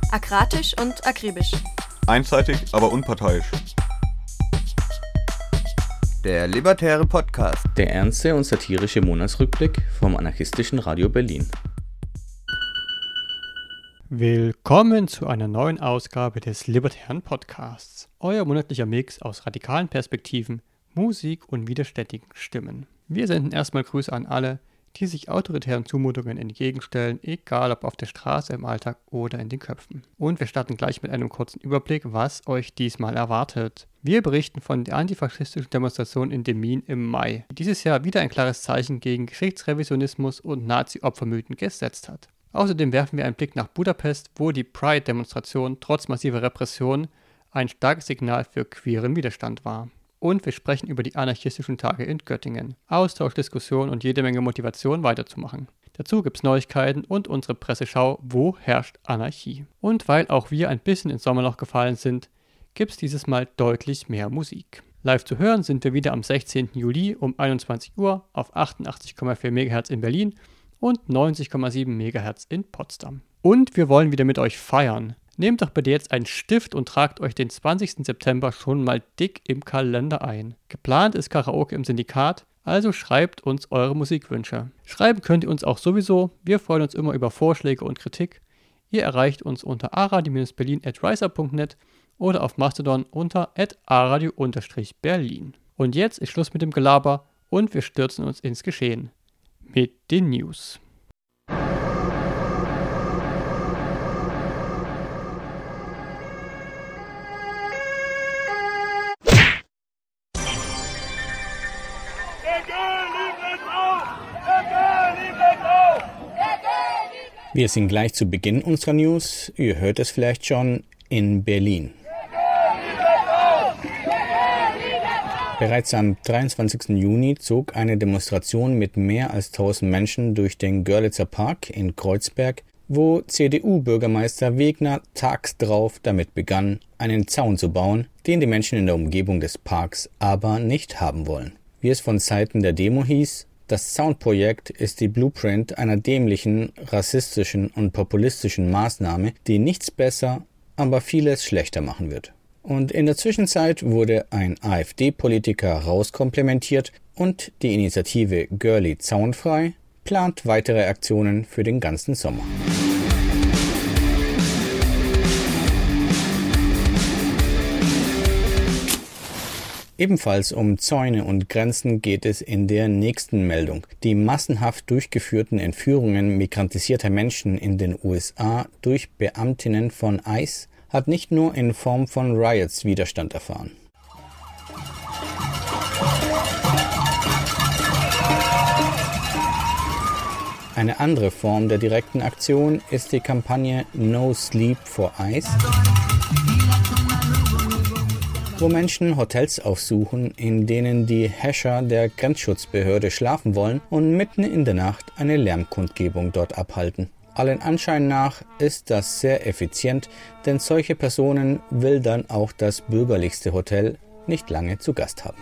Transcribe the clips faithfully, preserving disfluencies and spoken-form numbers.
Akratisch und akribisch. Einseitig, aber unparteiisch. Der Libertäre Podcast. Der ernste und satirische Monatsrückblick vom anarchistischen Radio Berlin. Willkommen zu einer neuen Ausgabe des Libertären Podcasts. Euer monatlicher Mix aus radikalen Perspektiven, Musik und widerständigen Stimmen. Wir senden erstmal Grüße an alle, die sich autoritären Zumutungen entgegenstellen, egal ob auf der Straße, im Alltag oder in den Köpfen. Und wir starten gleich mit einem kurzen Überblick, was euch diesmal erwartet. Wir berichten von der antifaschistischen Demonstration in Demmin im Mai, die dieses Jahr wieder ein klares Zeichen gegen Geschichtsrevisionismus und Nazi-Opfermythen gesetzt hat. Außerdem werfen wir einen Blick nach Budapest, wo die Pride-Demonstration trotz massiver Repression ein starkes Signal für queeren Widerstand war. Und wir sprechen über die anarchistischen Tage in Göttingen. Austausch, Diskussion und jede Menge Motivation weiterzumachen. Dazu gibt's Neuigkeiten und unsere Presseschau Wo herrscht Anarchie? Und weil auch wir ein bisschen ins Sommerloch gefallen sind, gibt's dieses Mal deutlich mehr Musik. Live zu hören sind wir wieder am sechzehnten Juli um einundzwanzig Uhr auf achtundachtzig Komma vier Megahertz in Berlin und neunzig Komma sieben Megahertz in Potsdam. Und wir wollen wieder mit euch feiern. Nehmt doch bitte jetzt einen Stift und tragt euch den zwanzigsten September schon mal dick im Kalender ein. Geplant ist Karaoke im Syndikat, also schreibt uns eure Musikwünsche. Schreiben könnt ihr uns auch sowieso, wir freuen uns immer über Vorschläge und Kritik. Ihr erreicht uns unter aradio-berlin at riser punkt net oder auf Mastodon unter at aradio-berlin. Und jetzt ist Schluss mit dem Gelaber und wir stürzen uns ins Geschehen. Mit den News. Wir sind gleich zu Beginn unserer News, ihr hört es vielleicht schon, in Berlin. Bereits am dreiundzwanzigsten Juni zog eine Demonstration mit mehr als tausend Menschen durch den Görlitzer Park in Kreuzberg, wo C D U-Bürgermeister Wegner tags drauf damit begann, einen Zaun zu bauen, den die Menschen in der Umgebung des Parks aber nicht haben wollen. Wie es von Seiten der Demo hieß, das Zaunprojekt ist die Blueprint einer dämlichen, rassistischen und populistischen Maßnahme, die nichts besser, aber vieles schlechter machen wird. Und in der Zwischenzeit wurde ein AfD-Politiker rauskomplimentiert und die Initiative Görli Zaunfrei plant weitere Aktionen für den ganzen Sommer. Ebenfalls um Zäune und Grenzen geht es in der nächsten Meldung. Die massenhaft durchgeführten Entführungen migrantisierter Menschen in den U S A durch Beamtinnen von ICE hat nicht nur in Form von Riots Widerstand erfahren. Eine andere Form der direkten Aktion ist die Kampagne No Sleep for ICE, wo Menschen Hotels aufsuchen, in denen die Häscher der Grenzschutzbehörde schlafen wollen und mitten in der Nacht eine Lärmkundgebung dort abhalten. Allen Anschein nach ist das sehr effizient, denn solche Personen will dann auch das bürgerlichste Hotel nicht lange zu Gast haben.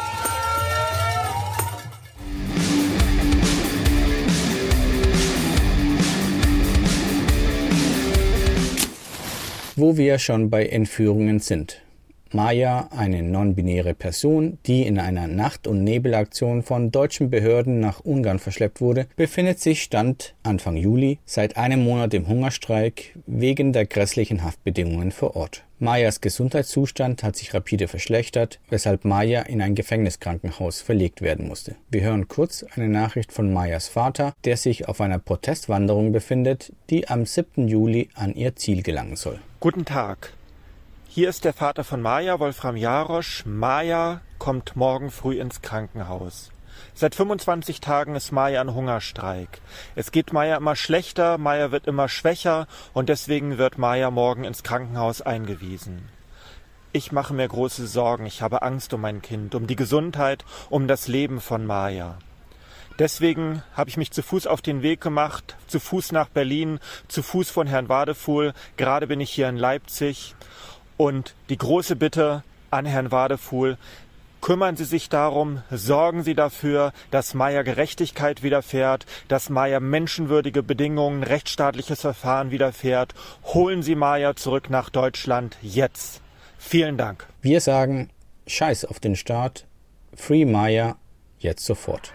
Wo wir schon bei Entführungen sind. Maja, eine non-binäre Person, die in einer Nacht- und Nebelaktion von deutschen Behörden nach Ungarn verschleppt wurde, befindet sich Stand Anfang Juli seit einem Monat im Hungerstreik wegen der grässlichen Haftbedingungen vor Ort. Majas Gesundheitszustand hat sich rapide verschlechtert, weshalb Maja in ein Gefängniskrankenhaus verlegt werden musste. Wir hören kurz eine Nachricht von Majas Vater, der sich auf einer Protestwanderung befindet, die am siebten Juli an ihr Ziel gelangen soll. Guten Tag. Hier ist der Vater von Maja, Wolfram Jarosch. Maja kommt morgen früh ins Krankenhaus. Seit fünfundzwanzig Tagen ist Maja in Hungerstreik. Es geht Maja immer schlechter, Maja wird immer schwächer und deswegen wird Maja morgen ins Krankenhaus eingewiesen. Ich mache mir große Sorgen, ich habe Angst um mein Kind, um die Gesundheit, um das Leben von Maja. Deswegen habe ich mich zu Fuß auf den Weg gemacht, zu Fuß nach Berlin, zu Fuß von Herrn Wadefuhl. Gerade bin ich hier in Leipzig. Und die große Bitte an Herrn Wadefuhl, Kümmern Sie sich darum, sorgen Sie dafür, dass Maya Gerechtigkeit widerfährt, dass Maya menschenwürdige Bedingungen, rechtsstaatliches Verfahren widerfährt. Holen Sie Maya zurück nach Deutschland jetzt. Vielen Dank. Wir sagen Scheiß auf den Staat, Free Maya, jetzt sofort.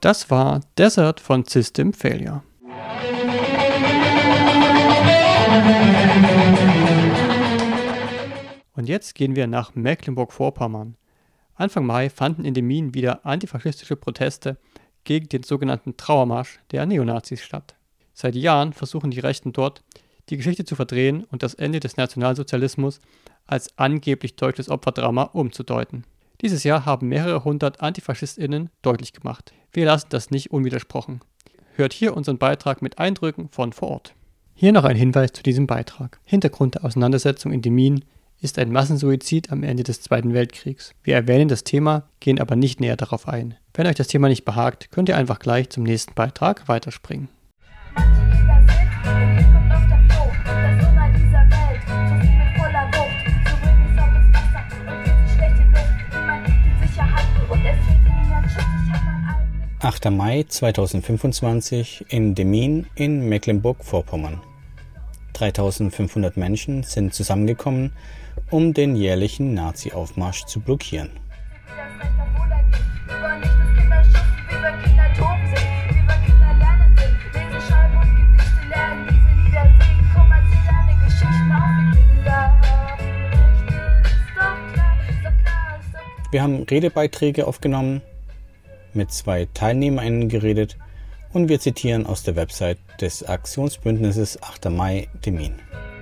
Das war Desert von System Failure. Und jetzt gehen wir nach Mecklenburg-Vorpommern. Anfang Mai fanden in Demmin wieder antifaschistische Proteste gegen den sogenannten Trauermarsch der Neonazis statt. Seit Jahren versuchen die Rechten dort, die Geschichte zu verdrehen und das Ende des Nationalsozialismus als angeblich deutsches Opferdrama umzudeuten. Dieses Jahr haben mehrere hundert AntifaschistInnen deutlich gemacht: Wir lassen das nicht unwidersprochen. Hört hier unseren Beitrag mit Eindrücken von vor Ort. Hier noch ein Hinweis zu diesem Beitrag. Hintergrund der Auseinandersetzung in Demmin ist ein Massensuizid am Ende des Zweiten Weltkriegs. Wir erwähnen das Thema, gehen aber nicht näher darauf ein. Wenn euch das Thema nicht behagt, könnt ihr einfach gleich zum nächsten Beitrag weiterspringen. achter Mai zweitausendfünfundzwanzig in Demmin in Mecklenburg-Vorpommern. dreitausendfünfhundert Menschen sind zusammengekommen, um den jährlichen Nazi-Aufmarsch zu blockieren. Wir haben Redebeiträge aufgenommen, mit zwei TeilnehmerInnen geredet und wir zitieren aus der Website des Aktionsbündnisses achter Mai Demmin.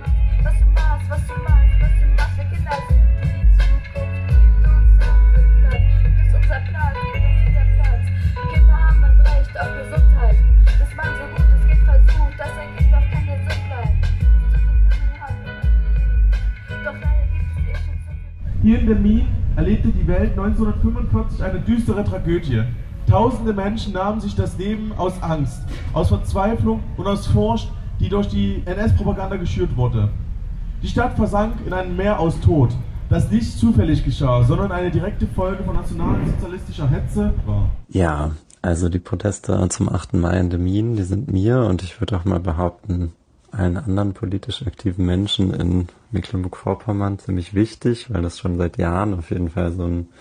Hier in Demmin erlebte die Welt neunzehnhundertfünfundvierzig eine düstere Tragödie. Tausende Menschen nahmen sich das Leben aus Angst, aus Verzweiflung und aus Furcht, die durch die N S-Propaganda geschürt wurde. Die Stadt versank in ein Meer aus Tod, das nicht zufällig geschah, sondern eine direkte Folge von nationalsozialistischer Hetze war. Ja, also die Proteste zum achten Mai in Demmin, die sind mir und ich würde auch mal behaupten, allen anderen politisch aktiven Menschen in Mecklenburg-Vorpommern ziemlich wichtig, weil das schon seit Jahren auf jeden Fall so ein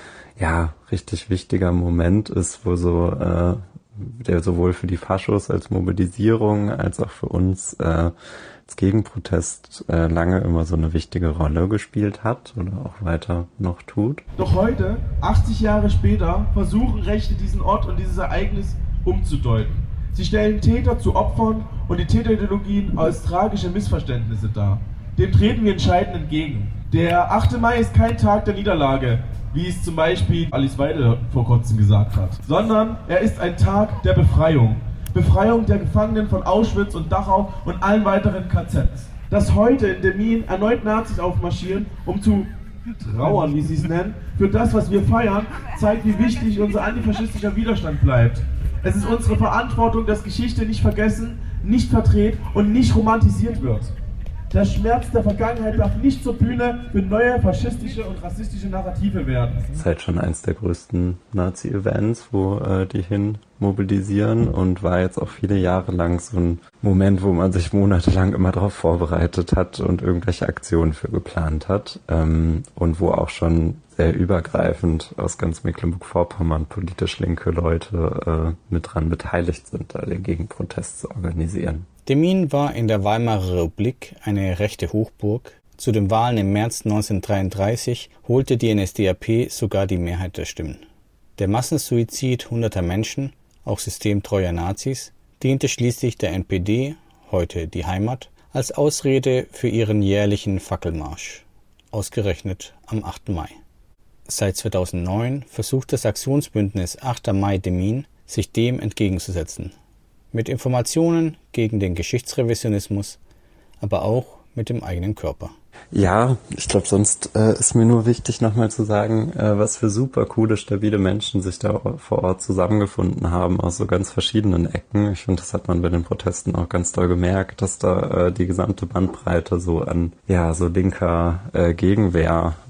ja richtig wichtiger Moment ist, wo so äh, der sowohl für die Faschos als Mobilisierung als auch für uns äh, als Gegenprotest äh, lange immer so eine wichtige Rolle gespielt hat oder auch weiter noch tut. Doch heute, achtzig Jahre später, versuchen Rechte diesen Ort und dieses Ereignis umzudeuten. Sie stellen Täter zu Opfern und die Täterideologien als tragische Missverständnisse dar. Dem treten wir entscheidend entgegen. Der achte Mai ist kein Tag der Niederlage, wie es zum Beispiel Alice Weidel vor kurzem gesagt hat, sondern er ist ein Tag der Befreiung. Befreiung der Gefangenen von Auschwitz und Dachau und allen weiteren K Zs. Dass heute in Demmin erneut Nazis aufmarschieren, um zu trauern, wie sie es nennen, für das, was wir feiern, zeigt, wie wichtig unser antifaschistischer Widerstand bleibt. Es ist unsere Verantwortung, dass Geschichte nicht vergessen, nicht verdreht und nicht romantisiert wird. Der Schmerz der Vergangenheit darf nicht zur Bühne für neue faschistische und rassistische Narrative werden. Das ist halt schon eins der größten Nazi-Events, wo äh, die hin mobilisieren und war jetzt auch viele Jahre lang so ein Moment, wo man sich monatelang immer darauf vorbereitet hat und irgendwelche Aktionen für geplant hat ähm, und wo auch schon sehr übergreifend aus ganz Mecklenburg-Vorpommern politisch linke Leute äh, mit dran beteiligt sind, da den Gegenprotest zu organisieren. Demmin war in der Weimarer Republik eine rechte Hochburg. Zu den Wahlen im März neunzehnhundertdreiunddreißig holte die N S D A P sogar die Mehrheit der Stimmen. Der Massensuizid hunderter Menschen, auch systemtreuer Nazis, diente schließlich der N P D, heute die Heimat, als Ausrede für ihren jährlichen Fackelmarsch, ausgerechnet am achten Mai. Seit zweitausendneun versucht das Aktionsbündnis achter Mai Demmin, sich dem entgegenzusetzen. Mit Informationen gegen den Geschichtsrevisionismus, aber auch mit dem eigenen Körper. Ja, ich glaube, sonst äh, ist mir nur wichtig, nochmal zu sagen, äh, was für super coole, stabile Menschen sich da vor Ort zusammengefunden haben, aus so ganz verschiedenen Ecken. Ich finde, das hat man bei den Protesten auch ganz doll gemerkt, dass da äh, die gesamte Bandbreite so an, ja, so linker äh, Gegenwehr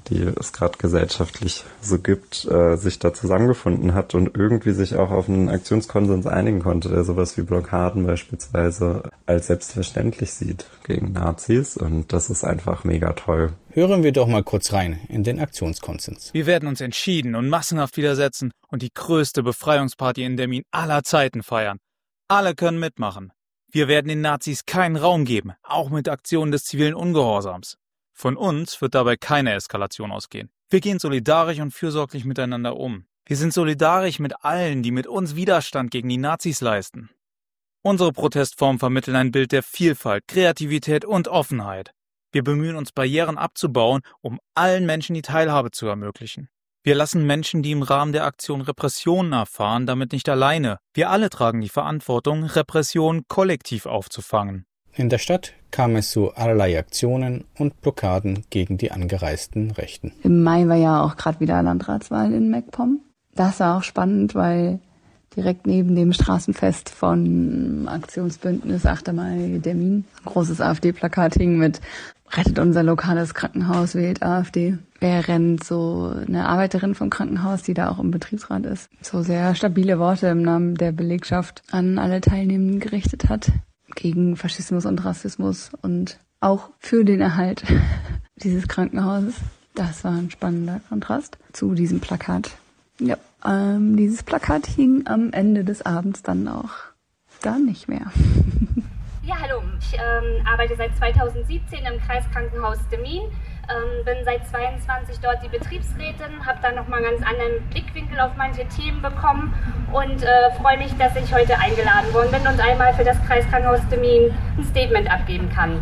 die es gerade gesellschaftlich so gibt, äh, sich da zusammengefunden hat und irgendwie sich auch auf einen Aktionskonsens einigen konnte, der sowas wie Blockaden beispielsweise als selbstverständlich sieht gegen Nazis. Und das ist einfach mega toll. Hören wir doch mal kurz rein in den Aktionskonsens. Wir werden uns entschieden und massenhaft widersetzen und die größte Befreiungsparty in Demmin aller Zeiten feiern. Alle können mitmachen. Wir werden den Nazis keinen Raum geben, auch mit Aktionen des zivilen Ungehorsams. Von uns wird dabei keine Eskalation ausgehen. Wir gehen solidarisch und fürsorglich miteinander um. Wir sind solidarisch mit allen, die mit uns Widerstand gegen die Nazis leisten. Unsere Protestformen vermitteln ein Bild der Vielfalt, Kreativität und Offenheit. Wir bemühen uns, Barrieren abzubauen, um allen Menschen die Teilhabe zu ermöglichen. Wir lassen Menschen, die im Rahmen der Aktion Repressionen erfahren, damit nicht alleine. Wir alle tragen die Verantwortung, Repressionen kollektiv aufzufangen. In der Stadt kam es zu allerlei Aktionen und Blockaden gegen die angereisten Rechten. Im Mai war ja auch gerade wieder Landratswahl in MacPom. Das war auch spannend, weil direkt neben dem Straßenfest von Aktionsbündnis achter Mai Demmin ein großes AfD-Plakat hing mit „Rettet unser lokales Krankenhaus, wählt AfD“. Während so eine Arbeiterin vom Krankenhaus, die da auch im Betriebsrat ist, so sehr stabile Worte im Namen der Belegschaft an alle Teilnehmenden gerichtet hat. Gegen Faschismus und Rassismus und auch für den Erhalt dieses Krankenhauses. Das war ein spannender Kontrast zu diesem Plakat. Ja, ähm, dieses Plakat hing am Ende des Abends dann auch da nicht mehr. Ja, hallo. Ich ähm, arbeite seit zweitausendsiebzehn im Kreiskrankenhaus Demmin. Ähm, bin seit zweiundzwanzig dort die Betriebsrätin, habe dann nochmal einen ganz anderen Blickwinkel auf manche Themen bekommen und äh, freue mich, dass ich heute eingeladen worden bin und einmal für das Kreiskrankenhaus Demmin ein Statement abgeben kann.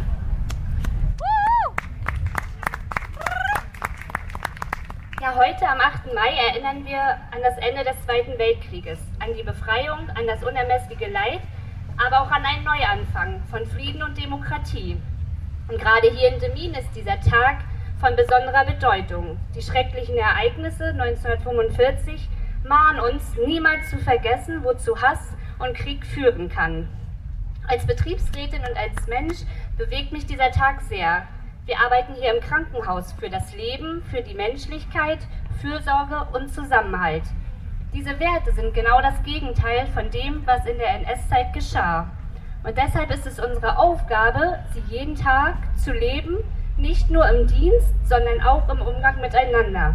Ja, heute am achten Mai erinnern wir an das Ende des Zweiten Weltkrieges, an die Befreiung, an das unermessliche Leid, aber auch an einen Neuanfang von Frieden und Demokratie. Und gerade hier in Demmin ist dieser Tag von besonderer Bedeutung. Die schrecklichen Ereignisse neunzehnhundertfünfundvierzig mahnen uns, niemals zu vergessen, wozu Hass und Krieg führen kann. Als Betriebsrätin und als Mensch bewegt mich dieser Tag sehr. Wir arbeiten hier im Krankenhaus für das Leben, für die Menschlichkeit, Fürsorge und Zusammenhalt. Diese Werte sind genau das Gegenteil von dem, was in der N S-Zeit geschah. Und deshalb ist es unsere Aufgabe, sie jeden Tag zu leben, nicht nur im Dienst, sondern auch im Umgang miteinander.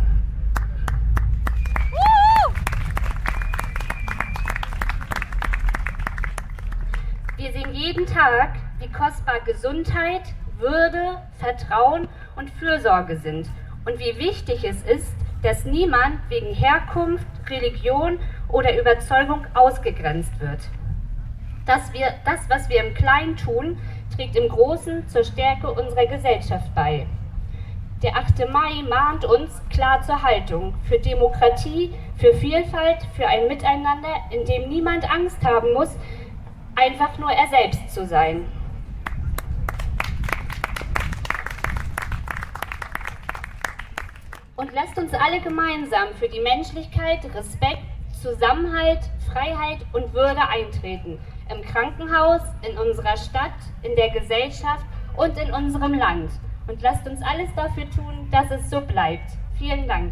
Wir sehen jeden Tag, wie kostbar Gesundheit, Würde, Vertrauen und Fürsorge sind und wie wichtig es ist, dass niemand wegen Herkunft, Religion oder Überzeugung ausgegrenzt wird. Dass wir, das, was wir im Kleinen tun, trägt im Großen zur Stärke unserer Gesellschaft bei. Der achte Mai mahnt uns klar zur Haltung für Demokratie, für Vielfalt, für ein Miteinander, in dem niemand Angst haben muss, einfach nur er selbst zu sein. Und lasst uns alle gemeinsam für die Menschlichkeit, Respekt, Zusammenhalt, Freiheit und Würde eintreten. Im Krankenhaus, in unserer Stadt, in der Gesellschaft und in unserem Land. Und lasst uns alles dafür tun, dass es so bleibt. Vielen Dank.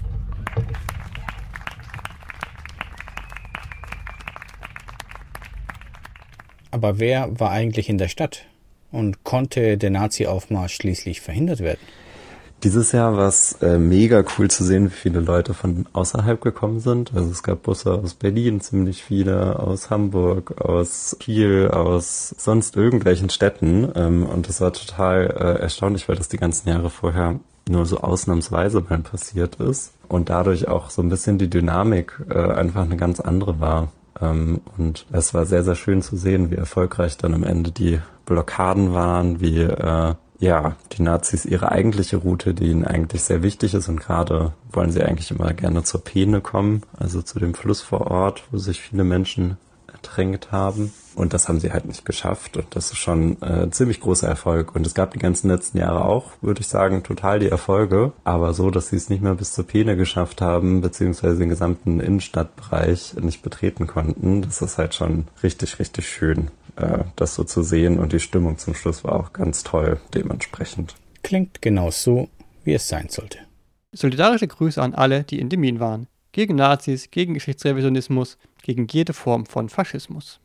Aber wer war eigentlich in der Stadt? Und konnte der Nazi-Aufmarsch schließlich verhindert werden? Dieses Jahr war es äh, mega cool zu sehen, wie viele Leute von außerhalb gekommen sind. Also es gab Busse aus Berlin, ziemlich viele, aus Hamburg, aus Kiel, aus sonst irgendwelchen Städten. Ähm, und das war total äh, erstaunlich, weil das die ganzen Jahre vorher nur so ausnahmsweise mal passiert ist. Und dadurch auch so ein bisschen die Dynamik äh, einfach eine ganz andere war. Ähm, und es war sehr, sehr schön zu sehen, wie erfolgreich dann am Ende die Blockaden waren, wie äh, ja, die Nazis ihre eigentliche Route, die ihnen eigentlich sehr wichtig ist, und gerade wollen sie eigentlich immer gerne zur Peene kommen, also zu dem Fluss vor Ort, wo sich viele Menschen ertränkt haben. Und das haben sie halt nicht geschafft, und das ist schon äh, ein ziemlich großer Erfolg. Und es gab die ganzen letzten Jahre auch, würde ich sagen, total die Erfolge, aber so, dass sie es nicht mehr bis zur Peene geschafft haben, beziehungsweise den gesamten Innenstadtbereich nicht betreten konnten, das ist halt schon richtig, richtig schön, äh, das so zu sehen, und die Stimmung zum Schluss war auch ganz toll dementsprechend. Klingt genau so, wie es sein sollte. Solidarische Grüße an alle, die in Demmin waren. Gegen Nazis, gegen Geschichtsrevisionismus, gegen jede Form von Faschismus.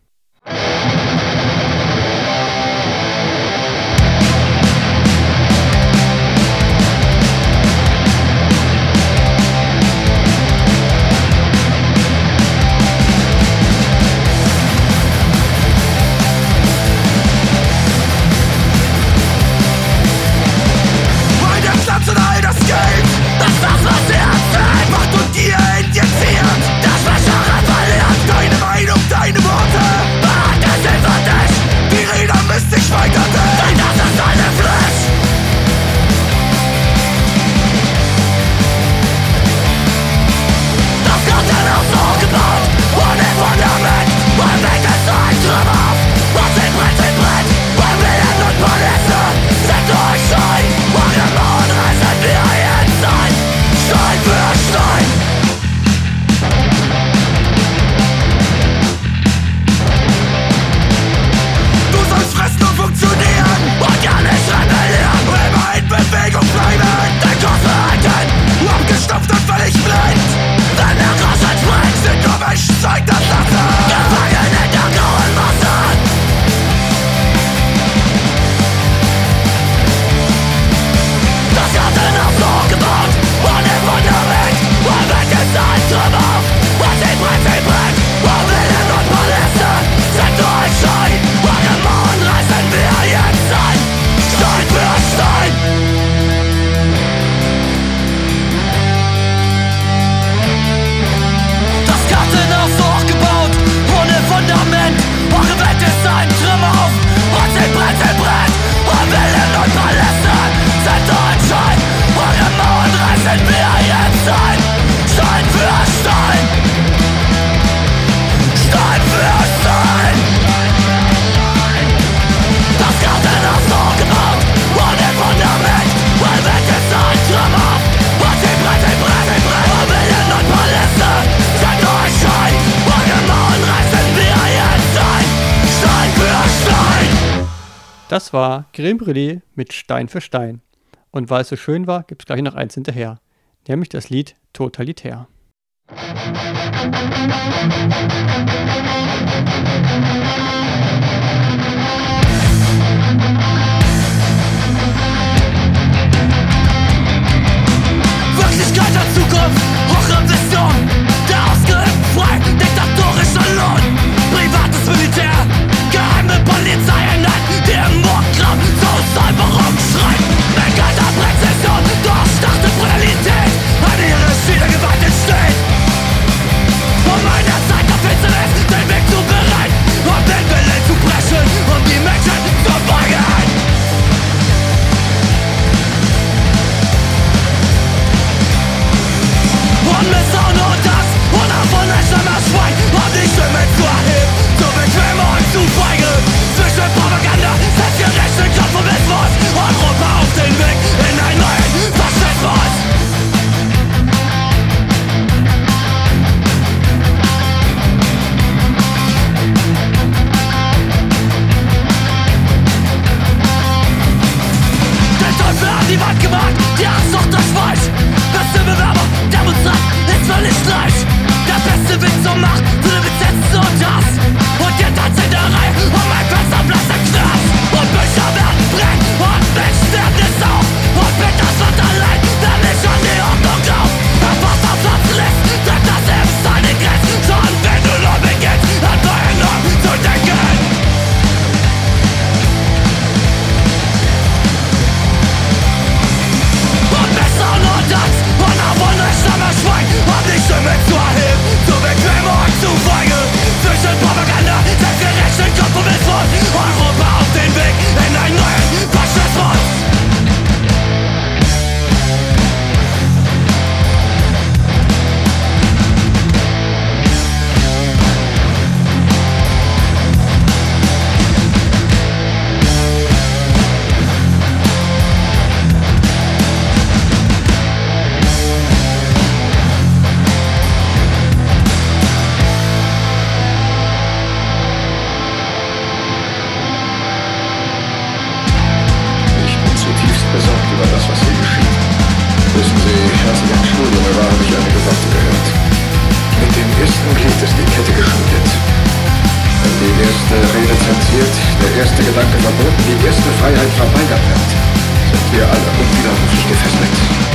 Das war Crème Brûlée mit Stein für Stein. Und weil es so schön war, gibt es gleich noch eins hinterher. Nämlich das Lied Totalitär. Wirklichkeit der Zukunft, hohe Vision, der ausgeübt frei, diktatorischer Lohn, privates Militär, geheime Polizeieinheiten, die im Mordgraben zur Säuberung schreien, mit kalter Präzision, durchdachte Brutalität, an ihre Schiene Gewalt entsteht. Um einer Zeit der Finsternis den Weg zu bereiten, um den Willen zu brechen, Glied ist die Kette geschmiedet. Wenn die erste Rede zensiert, der erste Gedanke verboten, die erste Freiheit verweigert wird, sind wir alle unwiderruflich gefesselt.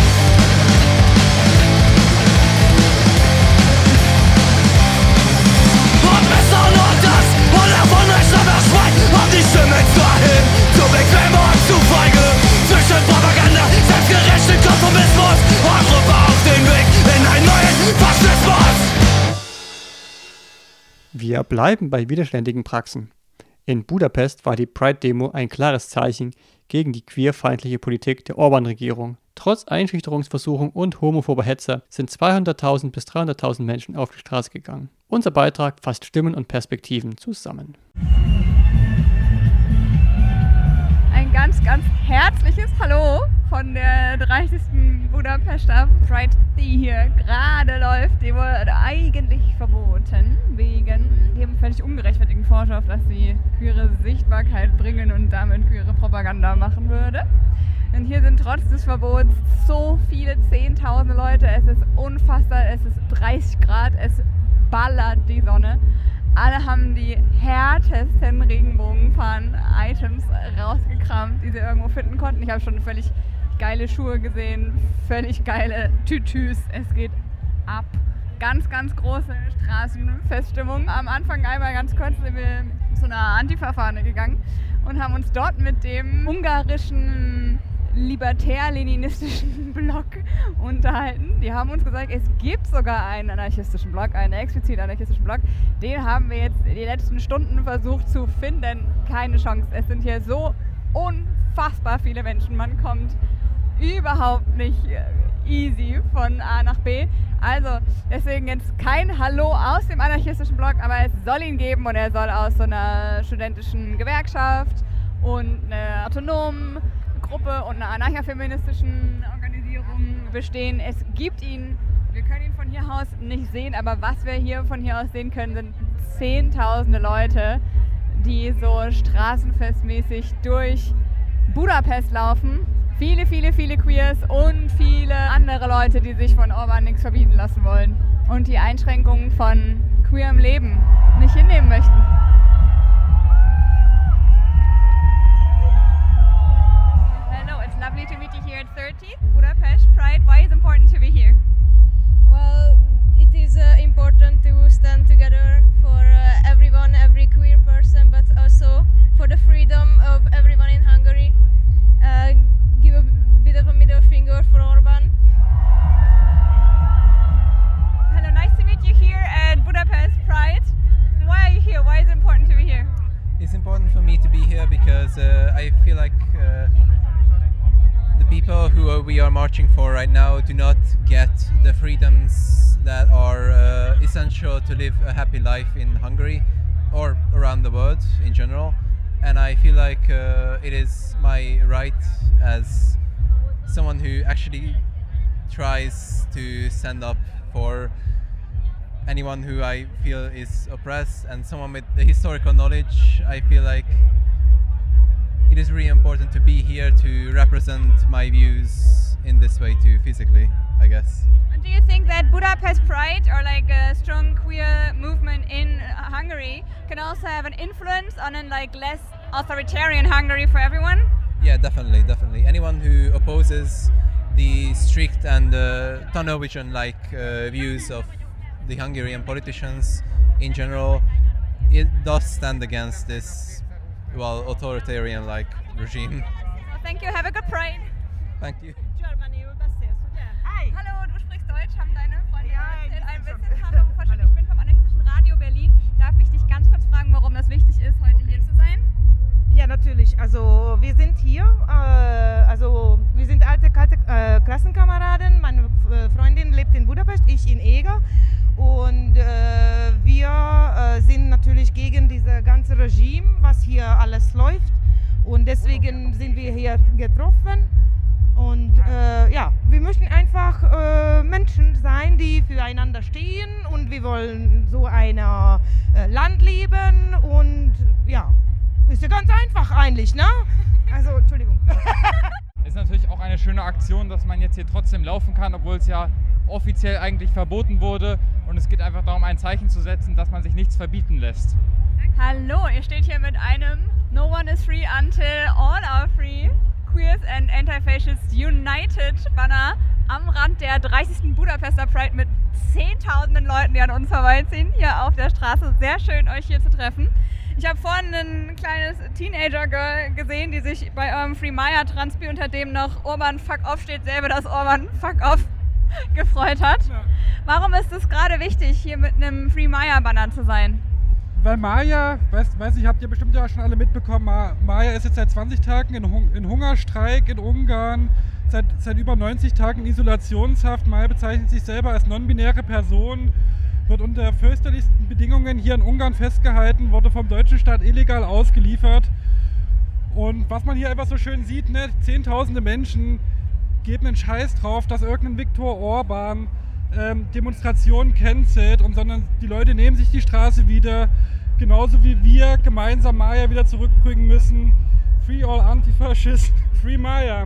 Und besser nur das, und davon recht aber schweigt, um die Stimme zu erheben, zu bequem und zu feige. Zwischen Propaganda, selbstgerechten Konformismus, Europa auf den Weg in einen neuen Faschismus. Wir bleiben bei widerständigen Praxen. In Budapest war die Pride-Demo ein klares Zeichen gegen die queerfeindliche Politik der Orban-Regierung. Trotz Einschüchterungsversuchen und homophober Hetzer sind zweihunderttausend bis dreihunderttausend Menschen auf die Straße gegangen. Unser Beitrag fasst Stimmen und Perspektiven zusammen. Ein ganz, ganz herzliches Hallo von der dreißigsten Budapester Pride, die hier gerade läuft. Die wurde eigentlich verboten wegen dem völlig ungerechtfertigten Vorwurf, dass sie queere Sichtbarkeit bringen und damit queere Propaganda machen würde. Und hier sind trotz des Verbots so viele Zehntausende Leute. Es ist unfassbar, es ist dreißig Grad, es ballert die Sonne. Alle haben die härtesten Regenbogenfahnen-Items rausgekramt, die sie irgendwo finden konnten. Ich habe schon völlig geile Schuhe gesehen, völlig geile Tütüs. Es geht ab. Ganz, ganz große Straßenfeststimmung. Am Anfang einmal ganz kurz sind wir zu einer Antifa-Fahne gegangen und haben uns dort mit dem ungarischen libertär-leninistischen Block unterhalten. Die haben uns gesagt, es gibt sogar einen anarchistischen Block, einen explizit anarchistischen Block. Den haben wir jetzt in den letzten Stunden versucht zu finden. Keine Chance. Es sind hier so unfassbar viele Menschen. Man kommt überhaupt nicht easy von A nach B. Also deswegen jetzt kein Hallo aus dem anarchistischen Block, aber es soll ihn geben und er soll aus so einer studentischen Gewerkschaft und einer autonomen Gruppe und einer anarchofeministischen Organisation bestehen. Es gibt ihn, wir können ihn von hier aus nicht sehen, aber was wir hier von hier aus sehen können, sind zehntausende Leute, die so straßenfestmäßig durch Budapest laufen. Viele, viele, viele Queers und viele andere Leute, die sich von Orban nichts verbieten lassen wollen und die Einschränkungen von queerem Leben nicht hinnehmen möchten. Hello, it's lovely to meet you here at thirtieth Budapest Pride. Why is it important to be here? Well, it is uh, important to stand together for uh, everyone, every queer person, but also for the freedom of everyone in Hungary. Uh, give a bit of a middle finger for Orban. Hello, nice to meet you here at Budapest Pride. Why are you here? Why is it important to be here? It's important for me to be here because uh, I feel like uh, the people who are, we are marching for right now do not get the freedoms that are uh, essential to live a happy life in Hungary or around the world in general. And I feel like uh, it is my right as someone who actually tries to stand up for anyone who I feel is oppressed and someone with the historical knowledge. I feel like it is really important to be here to represent my views in this way too, physically, I guess. And do you think that Budapest Pride or like a strong queer movement in Hungary can also have an influence on a like less authoritarian Hungary for everyone? Yeah, definitely, definitely. Anyone who opposes the strict and uh, tunnel vision-like uh, views of the Hungarian politicians in general, it does stand against this, well, authoritarian-like regime. Well, thank you. Have a good Pride. Thank you. Hallo, du sprichst Deutsch, haben deine Freunde erzählt ein bisschen. Hallo, ich bin vom anarchistischen Radio Berlin. Darf ich dich ganz kurz fragen, warum das wichtig ist, heute hier zu sein? Ja, natürlich. Also wir sind hier, äh, also wir sind alte, kalte äh, Klassenkameraden. Meine äh, Freundin lebt in Budapest, ich in Eger. Und äh, wir äh, sind natürlich gegen dieses ganze Regime, was hier alles läuft. Und deswegen sind wir hier getroffen. Und äh, ja, wir möchten einfach äh, Menschen sein, die füreinander stehen. Und wir wollen so ein äh, Land leben. Und ja, ist ja ganz einfach eigentlich, ne? Also, Entschuldigung. Es ist natürlich auch eine schöne Aktion, dass man jetzt hier trotzdem laufen kann, obwohl es ja offiziell eigentlich verboten wurde. Und es geht einfach darum, ein Zeichen zu setzen, dass man sich nichts verbieten lässt. Hallo, ihr steht hier mit einem No one is free until all are free. Queers and Anti-Fascists United Banner am Rand der dreißigsten Budapester Pride mit zehntausenden Leuten, die an uns vorbeiziehen, hier auf der Straße. Sehr schön, euch hier zu treffen. Ich habe vorhin ein kleines Teenager-Girl gesehen, die sich bei eurem Free Maya Transpi, unter dem noch Orban Fuck Off steht, selber das Orban Fuck Off gefreut hat. Ja. Warum ist es gerade wichtig, hier mit einem Free Maya Banner zu sein? Weil Maya, weiß, weiß ich, habt ihr bestimmt ja schon alle mitbekommen, Maya ist jetzt seit zwanzig Tagen in, Hung- in Hungerstreik in Ungarn, seit, seit über neunzig Tagen in Isolationshaft. Maya bezeichnet sich selber als non-binäre Person, wird unter fürchterlichsten Bedingungen hier in Ungarn festgehalten, wurde vom deutschen Staat illegal ausgeliefert. Und was man hier einfach so schön sieht, ne, zehntausende Menschen geben einen Scheiß drauf, dass irgendein Viktor Orban ähm, Demonstrationen cancelt, und sondern die Leute nehmen sich die Straße wieder, genauso wie wir gemeinsam Maya wieder zurückbringen müssen. Free all Antifascists, free Maya!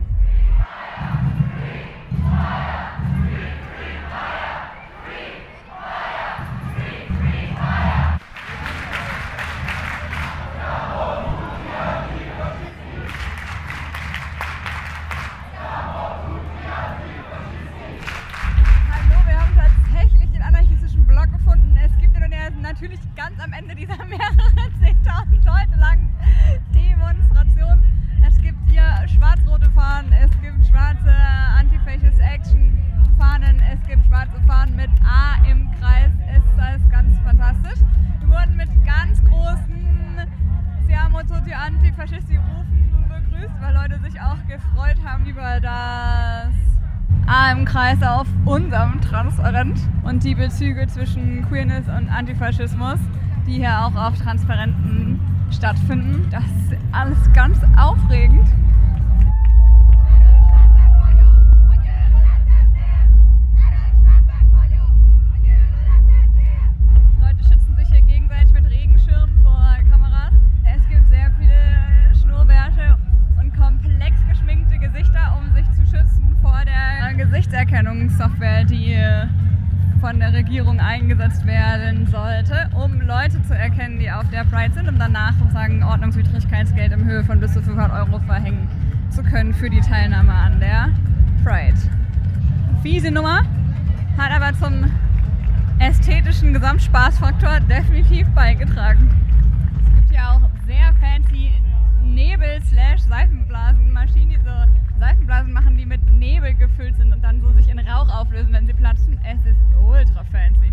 Natürlich ganz am Ende dieser mehrere zehntausend Leute langen Demonstration. Es gibt hier schwarz-rote Fahnen, es gibt schwarze Anti-Fascist Action Fahnen, es gibt schwarze Fahnen mit A im Kreis. Es ist ganz fantastisch. Wir wurden mit ganz großen Siamo tutti Antifascisti Rufen begrüßt, weil Leute sich auch gefreut haben über das A im Kreis auf unserem Transparent und die Bezüge zwischen Queerness und Antifaschismus, die hier auch auf Transparenten stattfinden. Das ist alles ganz aufregend. Leute schützen sich hier gegenseitig mit Regenschirmen vor Kameras. Es gibt sehr viele Schnurrbärte und komplex geschminkte Gesichter, um sich zu schützen vor der Gesichtserkennungssoftware, die von der Regierung eingesetzt werden sollte, um Leute zu erkennen, die auf der Pride sind, um danach sozusagen Ordnungswidrigkeitsgeld in Höhe von bis zu fünfhundert Euro verhängen zu können für die Teilnahme an der Pride. Fiese Nummer, hat aber zum ästhetischen Gesamtspaßfaktor definitiv beigetragen. Es gibt ja auch sehr fancy Nebel-Seifenblasenmaschinen, die so Seifenblasen machen, die mit Nebel gefüllt sind und dann so sich in Rauch auflösen, wenn sie platzen. Es ist ultra fancy.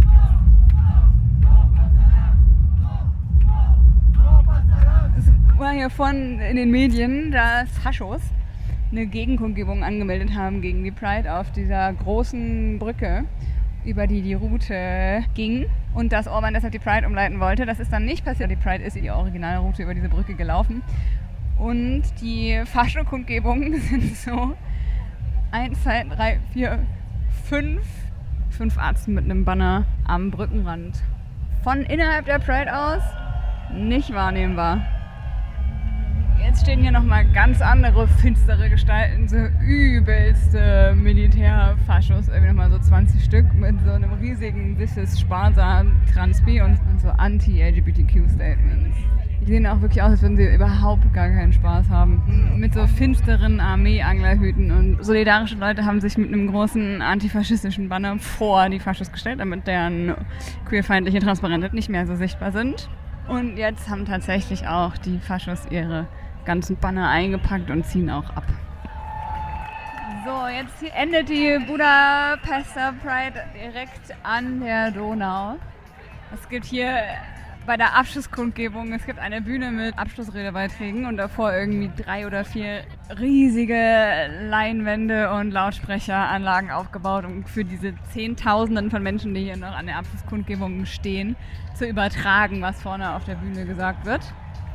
Es war hier von in den Medien, dass Faschos eine Gegenkundgebung angemeldet haben gegen die Pride auf dieser großen Brücke, über die die Route ging, und dass Orban deshalb die Pride umleiten wollte. Das ist dann nicht passiert. Die Pride ist die Originalroute über diese Brücke gelaufen. Und die Fascho-Kundgebungen sind so eins, zwei, drei, vier, fünf, fünf Arzten mit einem Banner am Brückenrand. Von innerhalb der Pride aus nicht wahrnehmbar. Jetzt stehen hier nochmal ganz andere, finstere Gestalten, so übelste Militärfaschos, irgendwie nochmal so zwanzig Stück mit so einem riesigen This is Sparta Transpi und, und so Anti-L G B T Q-Statements. Die sehen auch wirklich aus, als würden sie überhaupt gar keinen Spaß haben. Mit so finsteren Armee-Anglerhüten, und solidarische Leute haben sich mit einem großen antifaschistischen Banner vor die Faschos gestellt, damit deren queerfeindliche Transparente nicht mehr so sichtbar sind. Und jetzt haben tatsächlich auch die Faschos ihre ganzen Banner eingepackt und ziehen auch ab. So, jetzt endet die Budapester Pride direkt an der Donau. Es gibt hier bei der Abschlusskundgebung, es gibt eine Bühne mit Abschlussredebeiträgen und davor irgendwie drei oder vier riesige Leinwände und Lautsprecheranlagen aufgebaut, um für diese Zehntausenden von Menschen, die hier noch an der Abschlusskundgebung stehen, zu übertragen, was vorne auf der Bühne gesagt wird.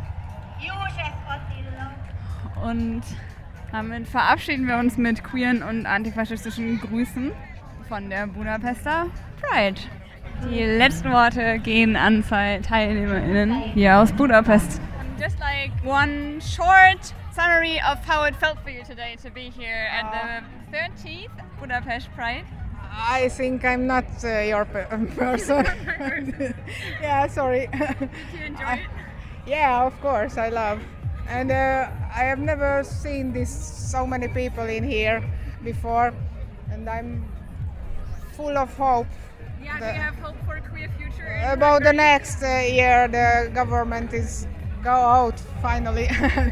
Und damit verabschieden wir uns mit queeren und antifaschistischen Grüßen von der Budapester Pride. Die letzten Worte gehen an zwei TeilnehmerInnen hier aus Budapest. Just like one short summary of how it felt for you today to be here at the thirteenth Budapest Pride. I think I'm not uh, your pe- person. Yeah, sorry. Did you enjoy it? Yeah, of course, I love. And uh, I have never seen this so many people in here before, and I'm full of hope. Yeah, do you have hope for a queer future? About the next uh, year, the government is go out finally.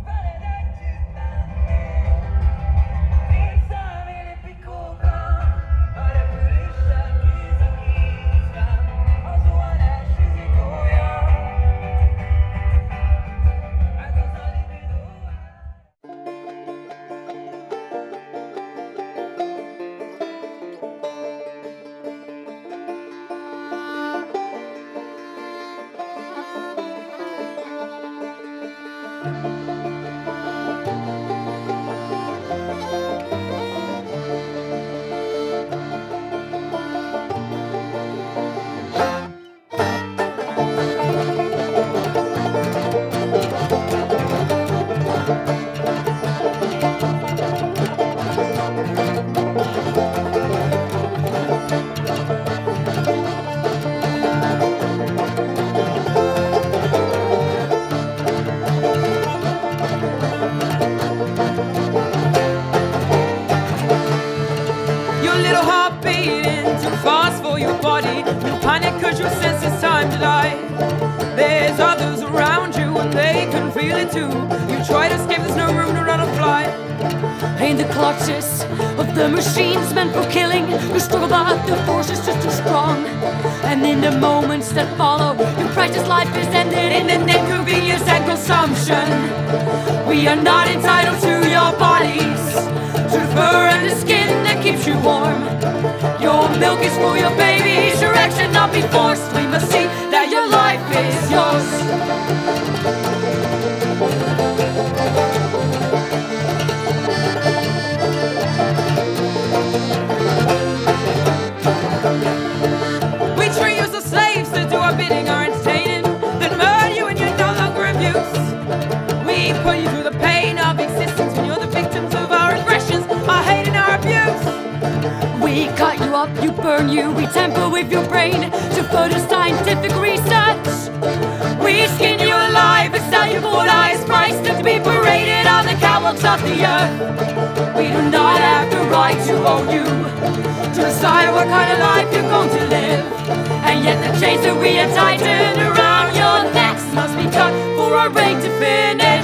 Clutches of the machines meant for killing. You struggle but the force is just too strong. And in the moments that follow, your precious life is ended in the name of convenience and consumption. We are not entitled to your bodies, to the fur and the skin that keeps you warm. Your milk is for your babies, your action not be forced. We must see that your life is yours. You burn you, we tamper with your brain to further scientific research. We skin you alive and sell you for highest price to be paraded on the catwalks of the earth. We do not have the right to own you, to decide what kind of life you're going to live. And yet the chains that we have tightened around your necks must be cut for our reign to finish.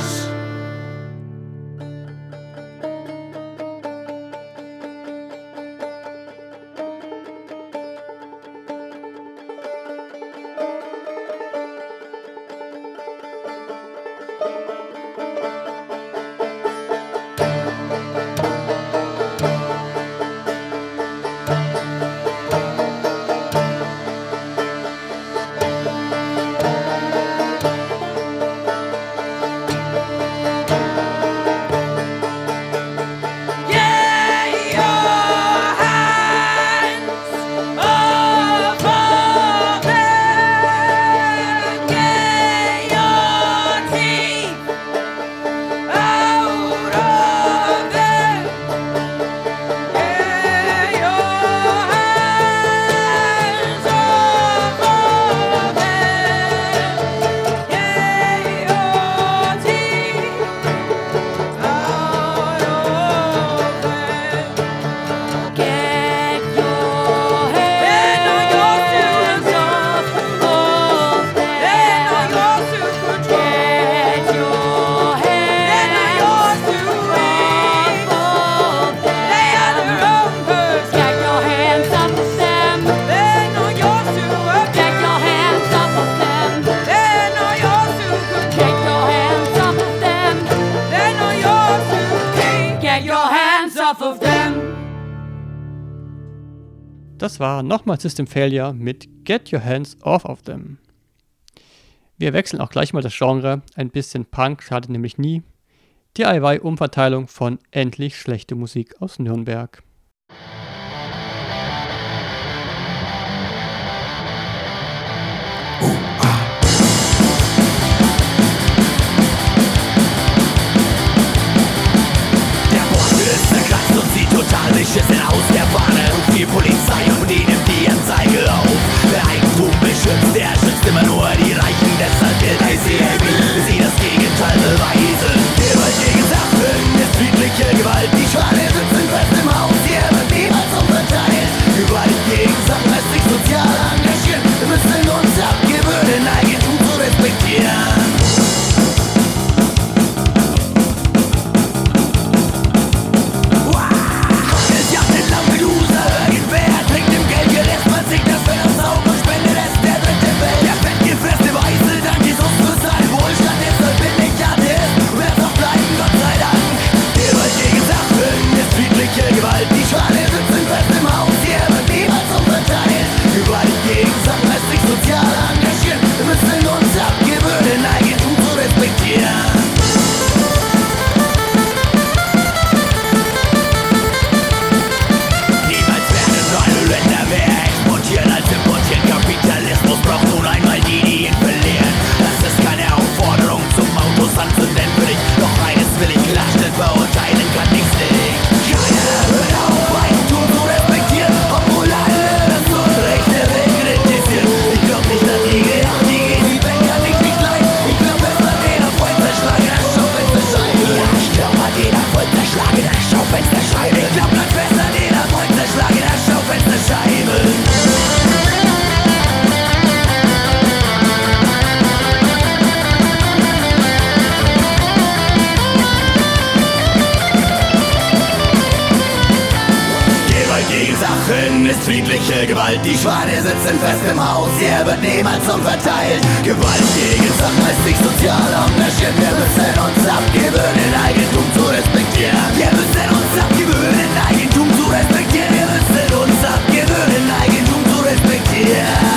Das war nochmal System Failure mit Get Your Hands Off of Them. Wir wechseln auch gleich mal das Genre. Ein bisschen Punk schadet nämlich nie. D I Y-Umverteilung von Endlich schlechte Musik aus Nürnberg. Der Porsche ist zerkratzt und sieht total beschissen aus. Der Fahrer und viel Polizei gegen Sachen ist friedliche Gewalt. Die Schweine sitzen fest im Haus, hier wird niemals umverteilt. Gewalt gegen Sachen heißt sich sozial engagiert. Wir müssen uns abgewöhnen, Eigentum zu respektieren. Wir müssen uns abgewöhnen, Eigentum zu respektieren. Wir müssen uns abgewöhnen, Eigentum zu respektieren.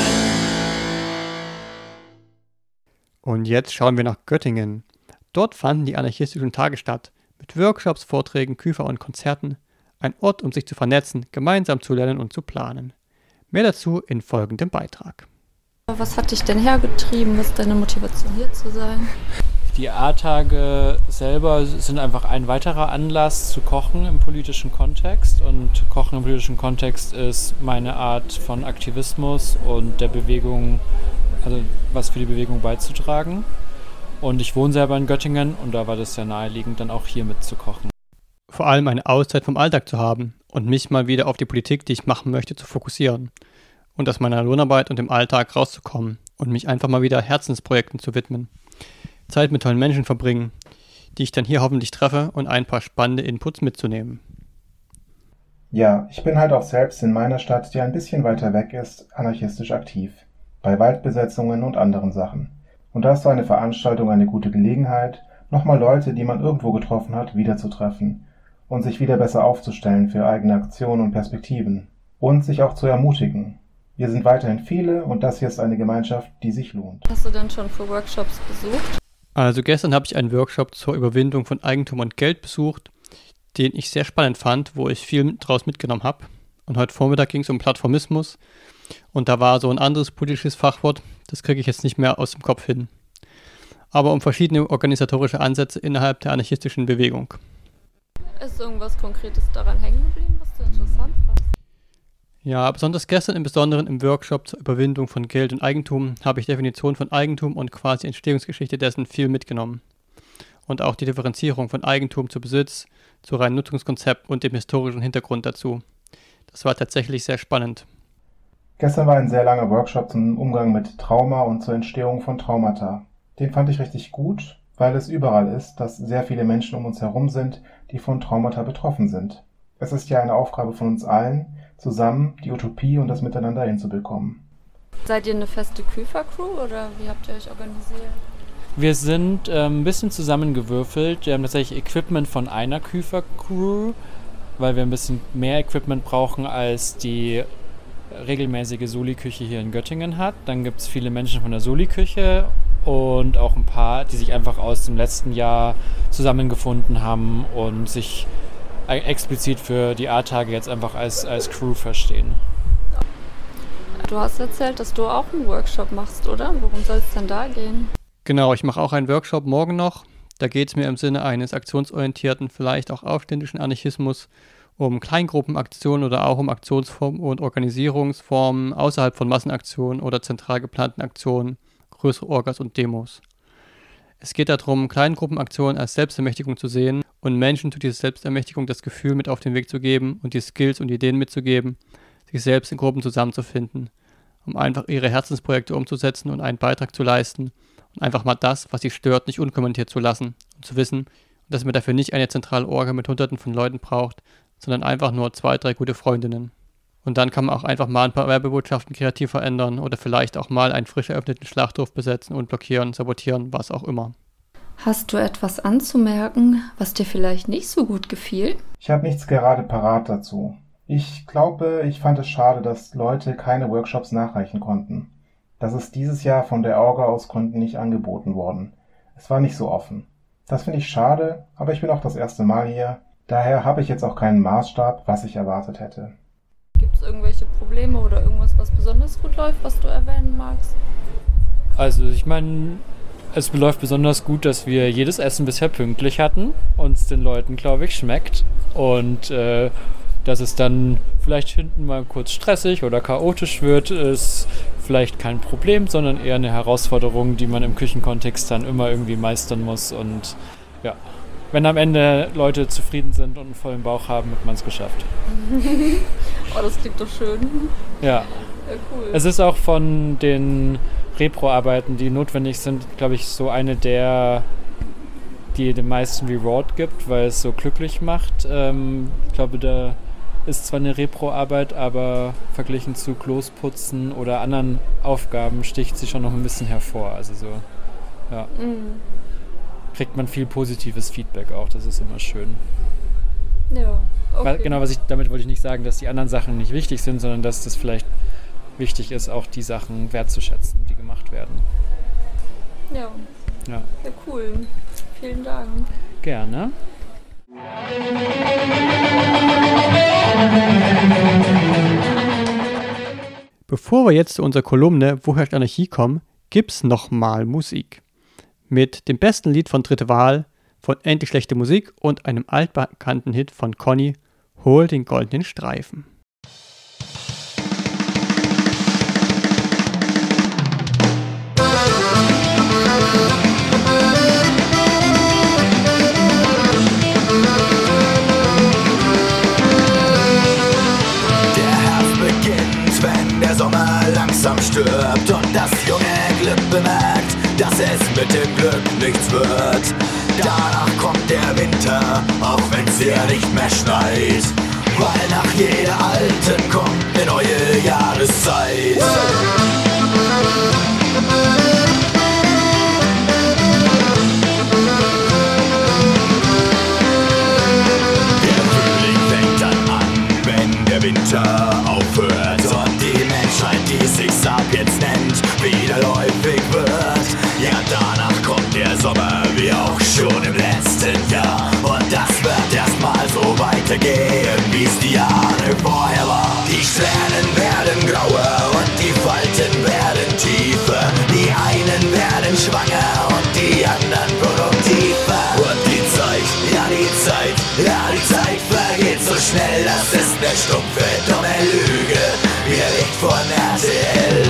Und jetzt schauen wir nach Göttingen. Dort fanden die anarchistischen Tage statt, mit Workshops, Vorträgen, Küfer und Konzerten. Ein Ort, um sich zu vernetzen, gemeinsam zu lernen und zu planen. Mehr dazu in folgendem Beitrag. Was hat dich denn hergetrieben? Was ist deine Motivation, hier zu sein? Die A-Tage selber sind einfach ein weiterer Anlass zu kochen im politischen Kontext. Und Kochen im politischen Kontext ist meine Art von Aktivismus und der Bewegung, also was für die Bewegung beizutragen. Und ich wohne selber in Göttingen und da war das sehr naheliegend, dann auch hier mitzukochen. Vor allem eine Auszeit vom Alltag zu haben und mich mal wieder auf die Politik, die ich machen möchte, zu fokussieren. Und aus meiner Lohnarbeit und dem Alltag rauszukommen und mich einfach mal wieder Herzensprojekten zu widmen. Zeit mit tollen Menschen verbringen, die ich dann hier hoffentlich treffe und ein paar spannende Inputs mitzunehmen. Ja, ich bin halt auch selbst in meiner Stadt, die ein bisschen weiter weg ist, anarchistisch aktiv. Bei Waldbesetzungen und anderen Sachen. Und da ist so eine Veranstaltung eine gute Gelegenheit, nochmal Leute, die man irgendwo getroffen hat, wiederzutreffen und sich wieder besser aufzustellen für eigene Aktionen und Perspektiven und sich auch zu ermutigen. Wir sind weiterhin viele und das hier ist eine Gemeinschaft, die sich lohnt. Hast du denn schon für Workshops besucht? Also gestern habe ich einen Workshop zur Überwindung von Eigentum und Geld besucht, den ich sehr spannend fand, wo ich viel draus mitgenommen habe. Und heute Vormittag ging es um Plattformismus und da war so ein anderes politisches Fachwort, das kriege ich jetzt nicht mehr aus dem Kopf hin. Aber um verschiedene organisatorische Ansätze innerhalb der anarchistischen Bewegung. Ist irgendwas Konkretes daran hängen geblieben, was du interessant fandst? Ja, besonders gestern im Besonderen im Workshop zur Überwindung von Geld und Eigentum habe ich Definition von Eigentum und quasi Entstehungsgeschichte dessen viel mitgenommen. Und auch die Differenzierung von Eigentum zu Besitz, zu reinem Nutzungskonzept und dem historischen Hintergrund dazu. Das war tatsächlich sehr spannend. Gestern war ein sehr langer Workshop zum Umgang mit Trauma und zur Entstehung von Traumata. Den fand ich richtig gut, weil es überall ist, dass sehr viele Menschen um uns herum sind, die von Traumata betroffen sind. Es ist ja eine Aufgabe von uns allen, zusammen die Utopie und das Miteinander hinzubekommen. Seid ihr eine feste Küfer-Crew oder wie habt ihr euch organisiert? Wir sind ähm, ein bisschen zusammengewürfelt. Wir haben tatsächlich Equipment von einer Küfer-Crew, weil wir ein bisschen mehr Equipment brauchen als die regelmäßige Soli-Küche hier in Göttingen hat. Dann gibt es viele Menschen von der Soli-Küche und auch ein paar, die sich einfach aus dem letzten Jahr zusammengefunden haben und sich explizit für die A-Tage jetzt einfach als, als Crew verstehen. Du hast erzählt, dass du auch einen Workshop machst, oder? Worum soll es denn da gehen? Genau, ich mache auch einen Workshop morgen noch. Da geht es mir im Sinne eines aktionsorientierten, vielleicht auch aufständischen Anarchismus um Kleingruppenaktionen oder auch um Aktionsformen und Organisierungsformen außerhalb von Massenaktionen oder zentral geplanten Aktionen, größere Orgas und Demos. Es geht darum, Kleingruppenaktionen als Selbstermächtigung zu sehen und Menschen zu dieser Selbstermächtigung das Gefühl mit auf den Weg zu geben und die Skills und Ideen mitzugeben, sich selbst in Gruppen zusammenzufinden, um einfach ihre Herzensprojekte umzusetzen und einen Beitrag zu leisten und einfach mal das, was sie stört, nicht unkommentiert zu lassen und zu wissen, dass man dafür nicht eine zentrale Orga mit Hunderten von Leuten braucht, sondern einfach nur zwei, drei gute Freundinnen. Und dann kann man auch einfach mal ein paar Werbebotschaften kreativ verändern oder vielleicht auch mal einen frisch eröffneten Schlachthof besetzen und blockieren, sabotieren, was auch immer. Hast du etwas anzumerken, was dir vielleicht nicht so gut gefiel? Ich habe nichts gerade parat dazu. Ich glaube, ich fand es schade, dass Leute keine Workshops nachreichen konnten. Das ist dieses Jahr von der Orga aus Gründen nicht angeboten worden. Es war nicht so offen. Das finde ich schade, aber ich bin auch das erste Mal hier. Daher habe ich jetzt auch keinen Maßstab, was ich erwartet hätte. Gibt es irgendwelche Probleme oder irgendwas, was besonders gut läuft, was du erwähnen magst? Also ich meine, es läuft besonders gut, dass wir jedes Essen bisher pünktlich hatten und es den Leuten, glaube ich, schmeckt. Und äh, dass es dann vielleicht hinten mal kurz stressig oder chaotisch wird, ist vielleicht kein Problem, sondern eher eine Herausforderung, die man im Küchenkontext dann immer irgendwie meistern muss. Und ja, wenn am Ende Leute zufrieden sind und einen vollen Bauch haben, hat man es geschafft. Oh, das klingt doch schön. Ja. Ja, cool. Es ist auch von den Repro-Arbeiten, die notwendig sind, glaube ich, so eine der, die den meisten Reward gibt, weil es so glücklich macht. Ähm, ich glaube, der ist zwar eine Repro-Arbeit, aber verglichen zu Klosputzen oder anderen Aufgaben sticht sie schon noch ein bisschen hervor. Also so, ja. Mhm. Kriegt man viel positives Feedback auch, das ist immer schön. Ja, okay. Weil, genau, was ich, damit wollte ich nicht sagen, dass die anderen Sachen nicht wichtig sind, sondern dass das vielleicht wichtig ist, auch die Sachen wertzuschätzen, die gemacht werden. Ja. Ja, ja cool. Vielen Dank. Gerne. Bevor wir jetzt zu unserer Kolumne Wo herrscht Anarchie kommen, gibt's nochmal Musik. Mit dem besten Lied von Dritte Wahl, von Endlich schlechte Musik und einem altbekannten Hit von Conny, Hol den goldenen Streifen. Langsam stirbt und das junge Glück bemerkt, dass es mit dem Glück nichts wird. Danach kommt der Winter, auch wenn's hier nicht mehr schneit, weil nach jeder alten kommt eine neue Jahreszeit. Der Frühling fängt dann an, wenn der Winter aufhört und die Menschheit, die sich's ab jetzt nennt, wieder läufig wird. Ja, danach kommt der Sommer, wie auch schon im letzten Jahr. Und das wird erstmal so weitergehen, wie's die Jahre vorher war. Die Strähnen werden grauer und die Falten werden tiefer. Die einen werden schwanger und die anderen produktiver. Und die Zeit, ja die Zeit, ja die Zeit vergeht so schnell. Das ist ne stumpfe, dumme Lüge, wie der Licht von R T L.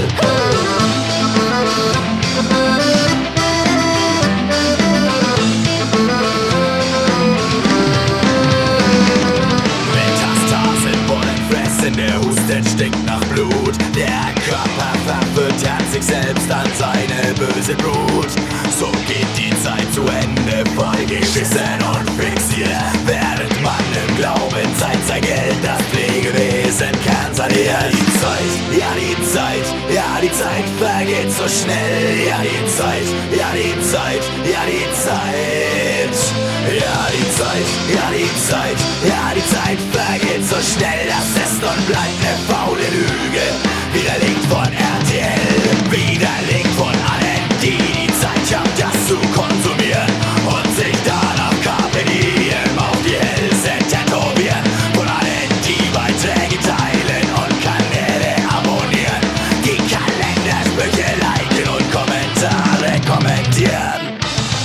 Metastasen wollen fressen, der Husten stinkt nach Blut. Der Körper verfüttert sich selbst an seine böse Brut. So geht die Zeit zu Ende, vollgeschissen und fixiert, während man im Glauben Zeit sein Geld das Pflegewesen kann sanieren. Die Zeit, ja die Zeit, ja die Zeit vergeht so schnell. Ja die Zeit, ja die Zeit, ja die Zeit. Ja die Zeit, ja die Zeit, ja die Zeit vergeht so schnell. Das ist und bleibt ne faule Lüge, widerlegt von R T L, widerlegt von allen, die die Zeit haben, das zu konsumieren und sich danach Carpe Diem auf die Hälse tätowieren. Von allen, die Beiträge teilen und Kanäle abonnieren, die Kalendersprüche liken und Kommentare kommentieren.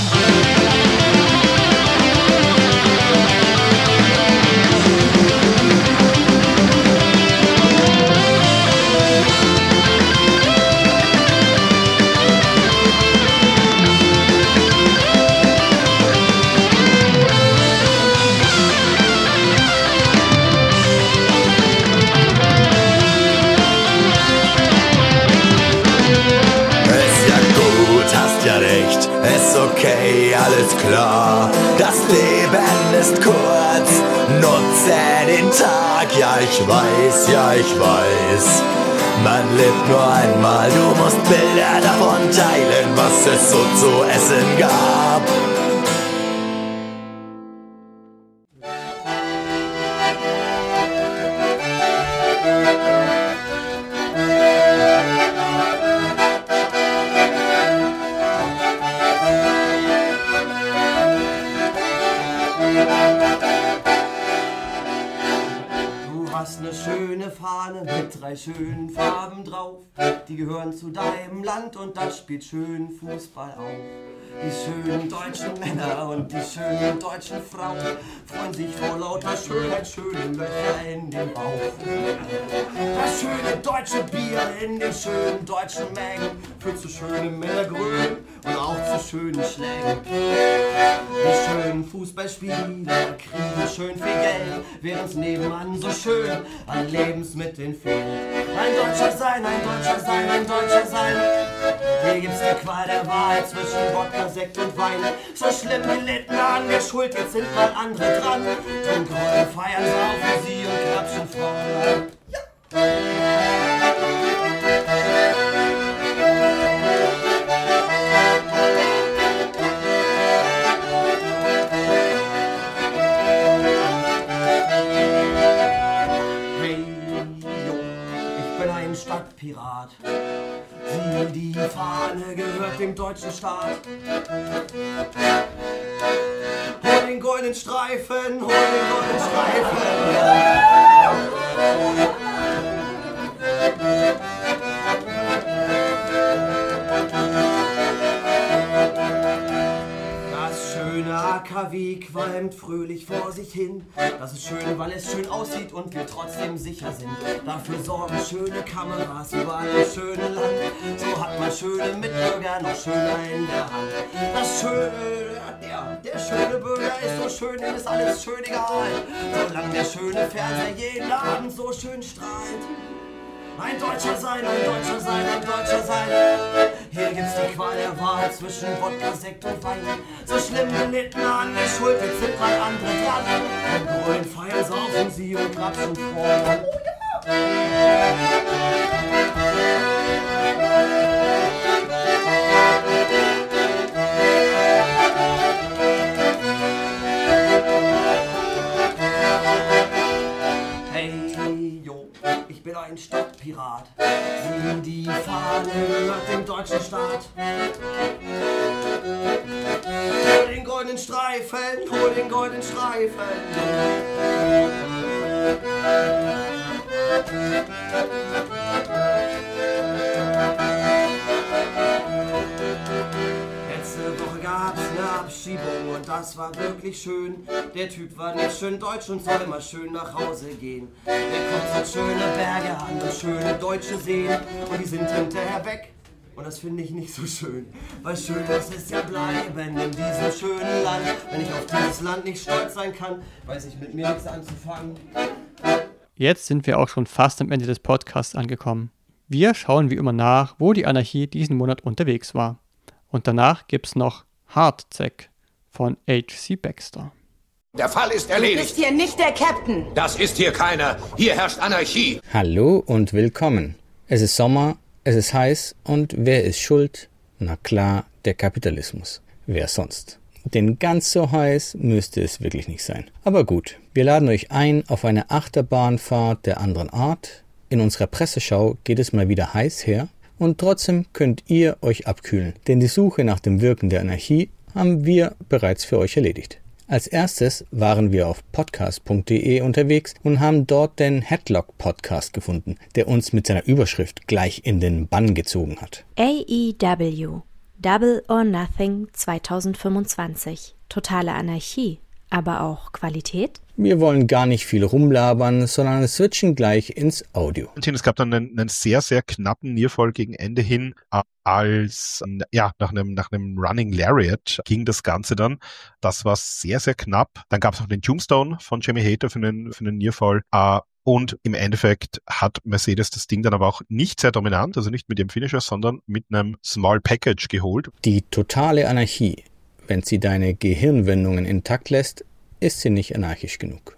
Ist okay, alles klar, das Leben ist kurz, nutze den Tag, ja ich weiß, ja ich weiß. Man lebt nur einmal, du musst Bilder davon teilen, was es so zu essen gab. Schönen Farben drauf, die gehören zu deinem Land und das spielt schön Fußball auf. Die schönen deutschen Männer und die schönen deutschen Frauen freuen sich vor lauter Schönheit, schöne Löcher in den Bauch. Das schöne deutsche Bier in den schönen deutschen Mengen führt zu schönen Männergrün und auch zu schönen Schlägen. Die schönen Fußballspieler kriegen schön viel Geld, während uns nebenan so schön an Lebensmitteln fehlt. Ein Deutscher sein, ein Deutscher sein, ein Deutscher sein. Hier gibt's die Qual der Wahl zwischen Wodka, Sekt und Wein. So schlimm gelitten an der Schuld, jetzt sind mal andere dran. Drum grollen, feiern, saufen sie und klatschen Frauen. Stadtpirat. Sieh, die Fahne gehört dem deutschen Staat. Hol den goldenen Streifen, hol den goldenen Streifen. Das schöne A K W qualmt fröhlich vor sich hin. Das ist schön, weil es schön aussieht und wir trotzdem sicher sind. Dafür sorgen schöne Kameras überall im schönen Land. So hat man schöne Mitbürger noch schöner in der Hand. Das schöne, der, der schöne Bürger ist so schön, dem ist alles schön egal. Solange der schöne Fernseher jeden Abend so schön strahlt. Ein Deutscher sein, ein Deutscher sein, ein Deutscher sein. Hier gibt's die Qual der Wahl zwischen Wodka, Sekt und Wein. So schlimm gelitten an der Schuld, jetzt sind mal andere dran. Und grollen, feiern, saufen sie und klatschen freuen. Oh ja! Ein Stadtpirat. Sieh, die Fahne gehört dem deutschen Staat. Hol den goldenen Streifen, hol den goldenen Streifen. Letzte Woche gab's eine Abschiebung und das war wirklich schön. Der Typ war nicht schön deutsch und soll immer schön nach Hause gehen. Der kommt so schöne Berge an und schöne deutsche Seen und die sind hinterher weg. Und das finde ich nicht so schön, weil schön muss es ja bleiben in diesem schönen Land. Wenn ich auf dieses Land nicht stolz sein kann, weiß ich mit mir nichts anzufangen. Jetzt sind wir auch schon fast am Ende des Podcasts angekommen. Wir schauen wie immer nach, wo die Anarchie diesen Monat unterwegs war. Und danach gibt's noch Hardzack von H C Baxter. Der Fall ist erledigt. Du bist hier nicht der Captain. Das ist hier keiner. Hier herrscht Anarchie. Hallo und willkommen. Es ist Sommer, es ist heiß und wer ist schuld? Na klar, der Kapitalismus. Wer sonst? Denn ganz so heiß müsste es wirklich nicht sein. Aber gut, wir laden euch ein auf eine Achterbahnfahrt der anderen Art. In unserer Presseschau geht es mal wieder heiß her und trotzdem könnt ihr euch abkühlen, denn die Suche nach dem Wirken der Anarchie haben wir bereits für euch erledigt. Als erstes waren wir auf podcast punkt de unterwegs und haben dort den Headlock-Podcast gefunden, der uns mit seiner Überschrift gleich in den Bann gezogen hat. A E W, Double or Nothing zweitausendfünfundzwanzig. Totale Anarchie, aber auch Qualität? Wir wollen gar nicht viel rumlabern, sondern switchen gleich ins Audio. Es gab dann einen, einen sehr, sehr knappen Nearfall gegen Ende hin, als, ja, nach einem, nach einem Running Lariat ging das Ganze dann. Das war sehr, sehr knapp. Dann gab es noch den Tombstone von Jamie Hayter für einen, für einen Nearfall. Und im Endeffekt hat Mercedes das Ding dann aber auch nicht sehr dominant, also nicht mit dem Finisher, sondern mit einem Small Package geholt. Die totale Anarchie, wenn sie deine Gehirnwindungen intakt lässt, ist sie nicht anarchisch genug.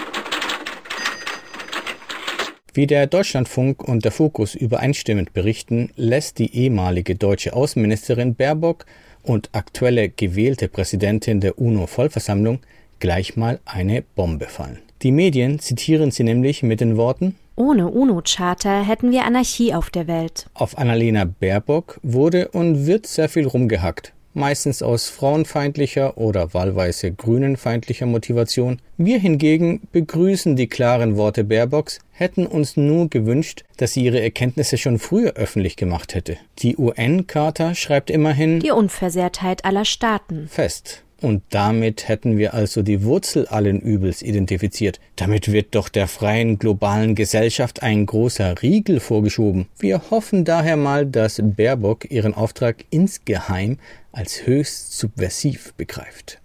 Wie der Deutschlandfunk und der Fokus übereinstimmend berichten, lässt die ehemalige deutsche Außenministerin Baerbock und aktuelle gewählte Präsidentin der UNO-Vollversammlung gleich mal eine Bombe fallen. Die Medien zitieren sie nämlich mit den Worten: Ohne UNO-Charta hätten wir Anarchie auf der Welt. Auf Annalena Baerbock wurde und wird sehr viel rumgehackt. Meistens aus frauenfeindlicher oder wahlweise grünenfeindlicher Motivation. Wir hingegen begrüßen die klaren Worte Baerbocks, hätten uns nur gewünscht, dass sie ihre Erkenntnisse schon früher öffentlich gemacht hätte. Die U N-Charta schreibt immerhin die Unversehrtheit aller Staaten fest. Und damit hätten wir also die Wurzel allen Übels identifiziert. Damit wird doch der freien globalen Gesellschaft ein großer Riegel vorgeschoben. Wir hoffen daher mal, dass Baerbock ihren Auftrag insgeheim als höchst subversiv begreift.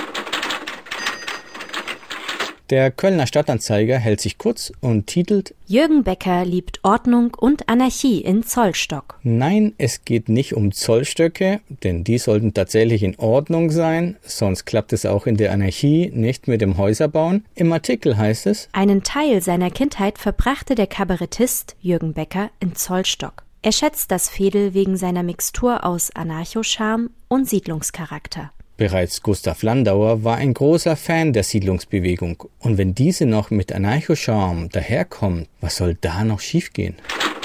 Der Kölner Stadtanzeiger hält sich kurz und titelt: Jürgen Becker liebt Ordnung und Anarchie in Zollstock. Nein, es geht nicht um Zollstöcke, denn die sollten tatsächlich in Ordnung sein, sonst klappt es auch in der Anarchie nicht mit dem Häuserbauen. Im Artikel heißt es: Einen Teil seiner Kindheit verbrachte der Kabarettist Jürgen Becker in Zollstock. Er schätzt das Veedel wegen seiner Mixtur aus Anarcho-Charme und Siedlungscharakter. Bereits Gustav Landauer war ein großer Fan der Siedlungsbewegung. Und wenn diese noch mit Anarcho-Charme daherkommt, was soll da noch schiefgehen?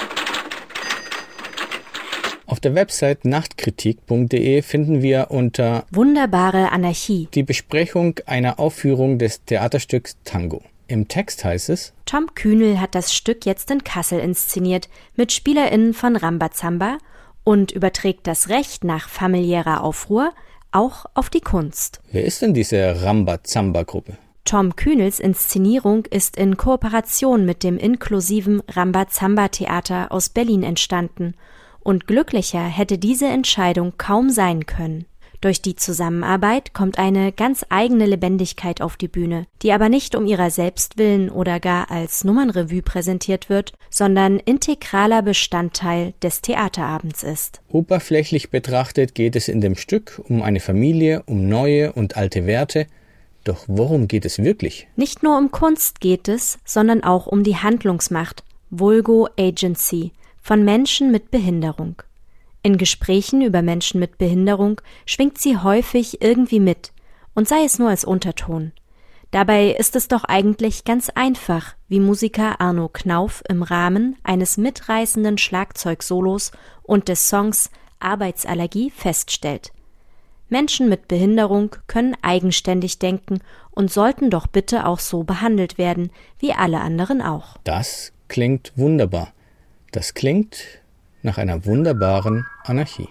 Auf der Website nachtkritik punkt de finden wir unter Wunderbare Anarchie die Besprechung einer Aufführung des Theaterstücks Tango. Im Text heißt es: Tom Kühnel hat das Stück jetzt in Kassel inszeniert, mit SpielerInnen von Rambazamba und überträgt das Recht nach familiärer Aufruhr auch auf die Kunst. Wer ist denn diese Rambazamba-Gruppe? Tom Kühnels Inszenierung ist in Kooperation mit dem inklusiven Rambazamba-Theater aus Berlin entstanden und glücklicher hätte diese Entscheidung kaum sein können. Durch die Zusammenarbeit kommt eine ganz eigene Lebendigkeit auf die Bühne, die aber nicht um ihrer selbst willen oder gar als Nummernrevue präsentiert wird, sondern integraler Bestandteil des Theaterabends ist. Oberflächlich betrachtet geht es in dem Stück um eine Familie, um neue und alte Werte. Doch worum geht es wirklich? Nicht nur um Kunst geht es, sondern auch um die Handlungsmacht, vulgo Agency, von Menschen mit Behinderung. In Gesprächen über Menschen mit Behinderung schwingt sie häufig irgendwie mit, und sei es nur als Unterton. Dabei ist es doch eigentlich ganz einfach, wie Musiker Arno Knauf im Rahmen eines mitreißenden Schlagzeugsolos und des Songs Arbeitsallergie feststellt. Menschen mit Behinderung können eigenständig denken und sollten doch bitte auch so behandelt werden, wie alle anderen auch. Das klingt wunderbar. Das klingt nach einer wunderbaren Anarchie.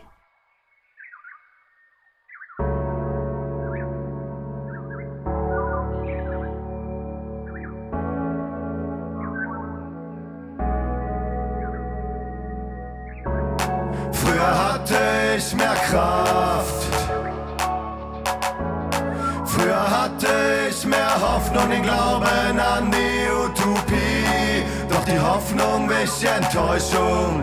Früher hatte ich mehr Kraft. Früher hatte ich mehr Hoffnung, den Glauben an die Utopie. Doch die Hoffnung wich Enttäuschung.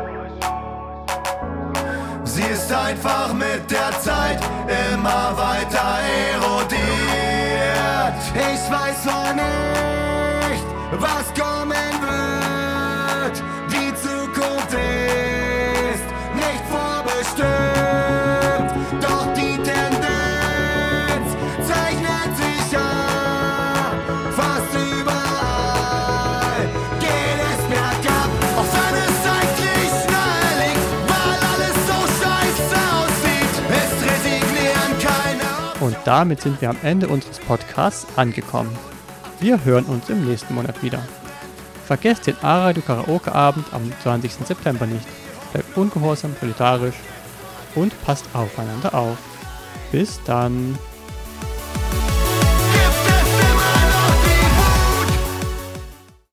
Sie ist einfach mit der Zeit immer weiter erodiert. Ich weiß noch nicht, was kommen wird. Die Zukunft ist nicht vorbestimmt. Doch die Tendenz zeichnet sich ab. Fast überall geht es bergab. Auch wenn es eigentlich nahe liegt, weil alles so scheiße aussieht, ist resignieren keine. Und damit sind wir am Ende unseres Podcasts angekommen. Wir hören uns im nächsten Monat wieder. Vergesst den A-Radio Karaoke Abend am zwanzigsten September nicht. Bleibt ungehorsam, solidarisch und passt aufeinander auf. Bis dann.